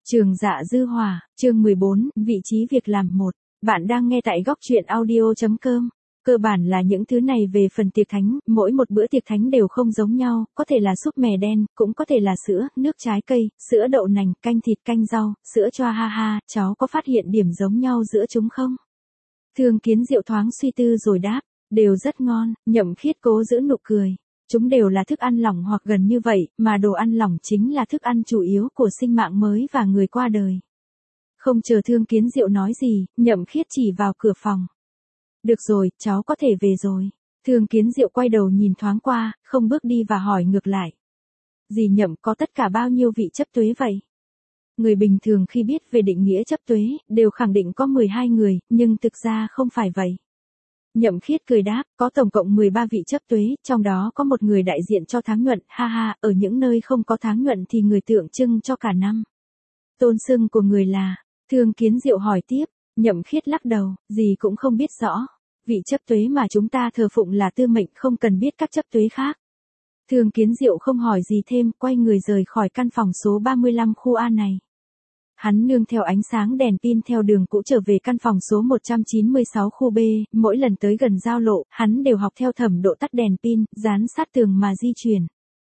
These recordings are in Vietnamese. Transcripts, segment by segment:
Trường Dạ Dư Hỏa, chương 14, vị trí việc làm 1. Bạn đang nghe tại góc truyện audio.com. Cơ bản là những thứ này về phần tiệc thánh, mỗi một bữa tiệc thánh đều không giống nhau, có thể là súp mè đen, cũng có thể là sữa, nước trái cây, sữa đậu nành, canh thịt canh rau, sữa choa ha ha, cháu có phát hiện điểm giống nhau giữa chúng không? Thương Kiến Diệu thoáng suy tư rồi đáp, đều rất ngon. Nhậm Khiết cố giữ nụ cười. Chúng đều là thức ăn lỏng hoặc gần như vậy, mà đồ ăn lỏng chính là thức ăn chủ yếu của sinh mạng mới và người qua đời. Không chờ Thương Kiến Diệu nói gì, Nhậm Khiết chỉ vào cửa phòng. Được rồi, cháu có thể về rồi. Thương Kiến Diệu quay đầu nhìn thoáng qua, không bước đi và hỏi ngược lại. Dì Nhậm có tất cả bao nhiêu vị chấp tuế vậy? Người bình thường khi biết về định nghĩa chấp tuế, đều khẳng định có 12 người, nhưng thực ra không phải vậy. Nhậm Khiết cười đáp, có tổng cộng 13 vị chấp tuế, trong đó có một người đại diện cho tháng nhuận, ha ha, ở những nơi không có tháng nhuận thì người tượng trưng cho cả năm. Tôn xưng của người là, Thương Kiến Diệu hỏi tiếp, Nhậm Khiết lắc đầu, gì cũng không biết rõ. Vị chấp tuế mà chúng ta thờ phụng là tư mệnh, không cần biết các chấp tuế khác. Thương Kiến Diệu không hỏi gì thêm, quay người rời khỏi căn phòng số 35 khu A này. Hắn nương theo ánh sáng đèn pin theo đường cũ trở về căn phòng số 196 khu B, mỗi lần tới gần giao lộ, hắn đều học theo thẩm độ tắt đèn pin, dán sát tường mà di chuyển.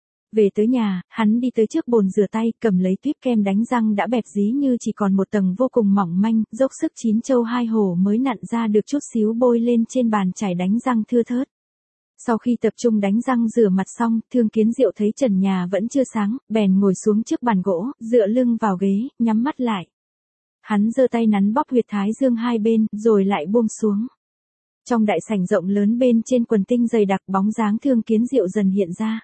Về tới nhà, hắn đi tới trước bồn rửa tay, cầm lấy tuyếp kem đánh răng đã bẹp dí như chỉ còn một tầng vô cùng mỏng manh, dốc sức 9 châu 2 hổ mới nặn ra được chút xíu bôi lên trên bàn chải đánh răng thưa thớt. Sau khi tập trung đánh răng rửa mặt xong, Thương Kiến Diệu thấy trần nhà vẫn chưa sáng, bèn ngồi xuống trước bàn gỗ, dựa lưng vào ghế, nhắm mắt lại. Hắn giơ tay nắn bóp huyệt thái dương hai bên, rồi lại buông xuống. Trong đại sảnh rộng lớn bên trên quần tinh dày đặc, bóng dáng Thương Kiến Diệu dần hiện ra.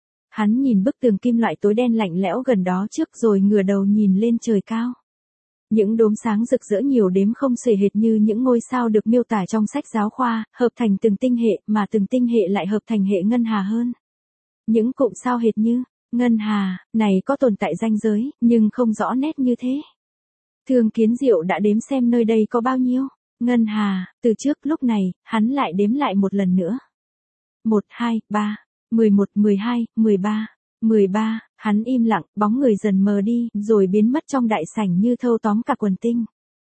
Hắn nhìn bức tường kim loại tối đen lạnh lẽo gần đó trước rồi ngửa đầu nhìn lên trời cao. Những đốm sáng rực rỡ nhiều đếm không xuể hệt như những ngôi sao được miêu tả trong sách giáo khoa, hợp thành từng tinh hệ, mà từng tinh hệ lại hợp thành hệ ngân hà hơn. Những cụm sao hệt như, ngân hà, này có tồn tại ranh giới, nhưng không rõ nét như thế. Thương Kiến Diệu đã đếm xem nơi đây có bao nhiêu ngân hà, từ trước lúc này, hắn lại đếm lại một lần nữa. 1, 2, 3, 11, 12, 13. 13, hắn im lặng, bóng người dần mờ đi, rồi biến mất trong đại sảnh như thâu tóm cả quần tinh.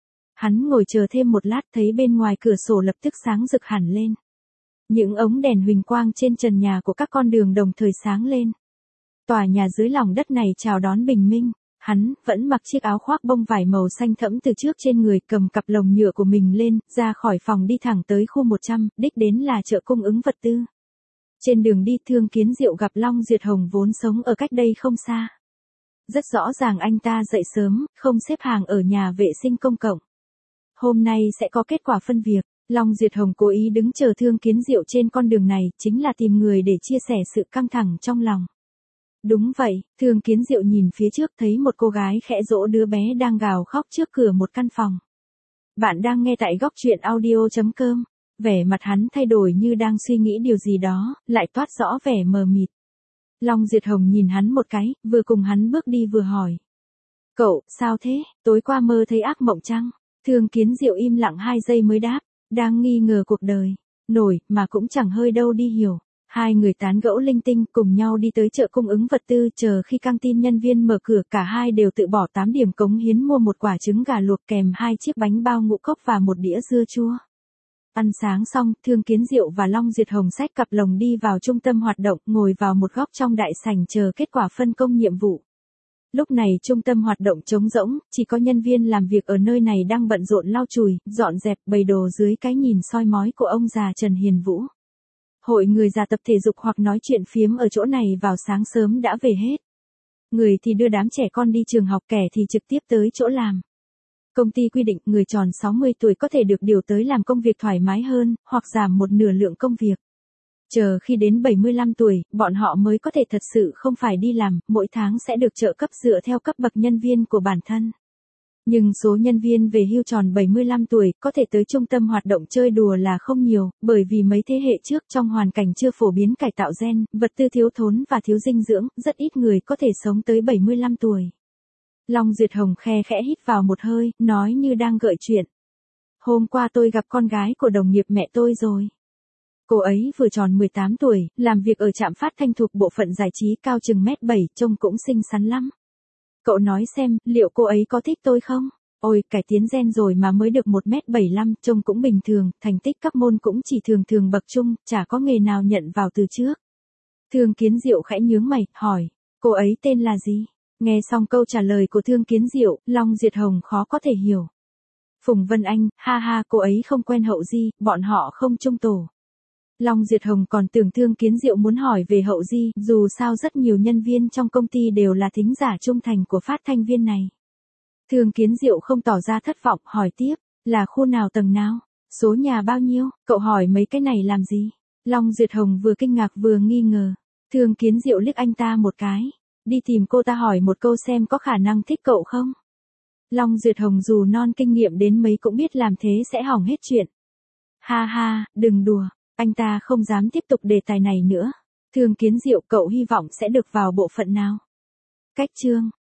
Hắn ngồi chờ thêm một lát thấy bên ngoài cửa sổ lập tức sáng rực hẳn lên. Những ống đèn huỳnh quang trên trần nhà của các con đường đồng thời sáng lên. Tòa nhà dưới lòng đất này chào đón bình minh. Hắn vẫn mặc chiếc áo khoác bông vải màu xanh thẫm từ trước trên người, cầm cặp lồng nhựa của mình lên, ra khỏi phòng đi thẳng tới khu 100, đích đến là chợ cung ứng vật tư. Trên đường đi, Thương Kiến Diệu gặp Long Duyệt Hồng vốn sống ở cách đây không xa. Rất rõ ràng anh ta dậy sớm, không xếp hàng ở nhà vệ sinh công cộng. Hôm nay sẽ có kết quả phân việc. Long Duyệt Hồng cố ý đứng chờ Thương Kiến Diệu trên con đường này, chính là tìm người để chia sẻ sự căng thẳng trong lòng. Đúng vậy, Thương Kiến Diệu nhìn phía trước thấy một cô gái khẽ dỗ đứa bé đang gào khóc trước cửa một căn phòng. Bạn đang nghe tại góc truyện audio.com. Vẻ mặt hắn thay đổi như đang suy nghĩ điều gì đó, lại toát rõ vẻ mờ mịt. Long Duyệt Hồng nhìn hắn một cái, vừa cùng hắn bước đi vừa hỏi. Cậu, sao thế, tối qua mơ thấy ác mộng chăng? Thương Kiến Diệu im lặng 2 giây mới đáp, đang nghi ngờ cuộc đời. Nổi, mà cũng chẳng hơi đâu đi hiểu. Hai người tán gẫu linh tinh cùng nhau đi tới chợ cung ứng vật tư, chờ khi căng tin nhân viên mở cửa, cả hai đều tự bỏ 8 điểm cống hiến mua một quả trứng gà luộc kèm 2 chiếc bánh bao ngũ cốc và một đĩa dưa chua. Ăn sáng xong, Thương Kiến Diệu và Long Duyệt Hồng xách cặp lồng đi vào trung tâm hoạt động, ngồi vào một góc trong đại sảnh chờ kết quả phân công nhiệm vụ. Lúc này trung tâm hoạt động trống rỗng, chỉ có nhân viên làm việc ở nơi này đang bận rộn lau chùi, dọn dẹp, bày đồ dưới cái nhìn soi mói của ông già Trần Hiền Vũ. Hội người già tập thể dục hoặc nói chuyện phiếm ở chỗ này vào sáng sớm đã về hết. Người thì đưa đám trẻ con đi trường học, kẻ thì trực tiếp tới chỗ làm. Công ty quy định người tròn 60 tuổi có thể được điều tới làm công việc thoải mái hơn, hoặc giảm một nửa lượng công việc. Chờ khi đến 75 tuổi, bọn họ mới có thể thật sự không phải đi làm, mỗi tháng sẽ được trợ cấp dựa theo cấp bậc nhân viên của bản thân. Nhưng số nhân viên về hưu tròn 75 tuổi có thể tới trung tâm hoạt động chơi đùa là không nhiều, bởi vì mấy thế hệ trước trong hoàn cảnh chưa phổ biến cải tạo gen, vật tư thiếu thốn và thiếu dinh dưỡng, rất ít người có thể sống tới 75 tuổi. Long Duyệt Hồng khe khẽ hít vào một hơi, nói như đang gợi chuyện. Hôm qua tôi gặp con gái của đồng nghiệp mẹ tôi rồi. Cô ấy vừa tròn 18 tuổi, làm việc ở trạm phát thanh thuộc bộ phận giải trí, cao chừng 1m7, trông cũng xinh xắn lắm. Cậu nói xem, liệu cô ấy có thích tôi không? Ôi, cải tiến gen rồi mà mới được 1m75, trông cũng bình thường, thành tích các môn cũng chỉ thường thường bậc trung, chả có nghề nào nhận vào từ trước. Thương Kiến Diệu khẽ nhướng mày, hỏi, cô ấy tên là gì? Nghe xong câu trả lời của Thương Kiến Diệu, Long Diệt Hồng khó có thể hiểu. Phùng Vân Anh, ha ha, cô ấy không quen Hậu Di, bọn họ không chung tổ. Long Diệt Hồng còn tưởng Thương Kiến Diệu muốn hỏi về Hậu Di, dù sao rất nhiều nhân viên trong công ty đều là thính giả trung thành của phát thanh viên này. Thương Kiến Diệu không tỏ ra thất vọng, hỏi tiếp, là khu nào tầng nào, số nhà bao nhiêu, cậu hỏi mấy cái này làm gì? Long Diệt Hồng vừa kinh ngạc vừa nghi ngờ. Thương Kiến Diệu liếc anh ta một cái, đi tìm cô ta hỏi một câu xem có khả năng thích cậu không? Long Diệt Hồng dù non kinh nghiệm đến mấy cũng biết làm thế sẽ hỏng hết chuyện. Ha ha, đừng đùa, anh ta không dám tiếp tục đề tài này nữa. Thương Kiến Diệu, cậu hy vọng sẽ được vào bộ phận nào? Cách chương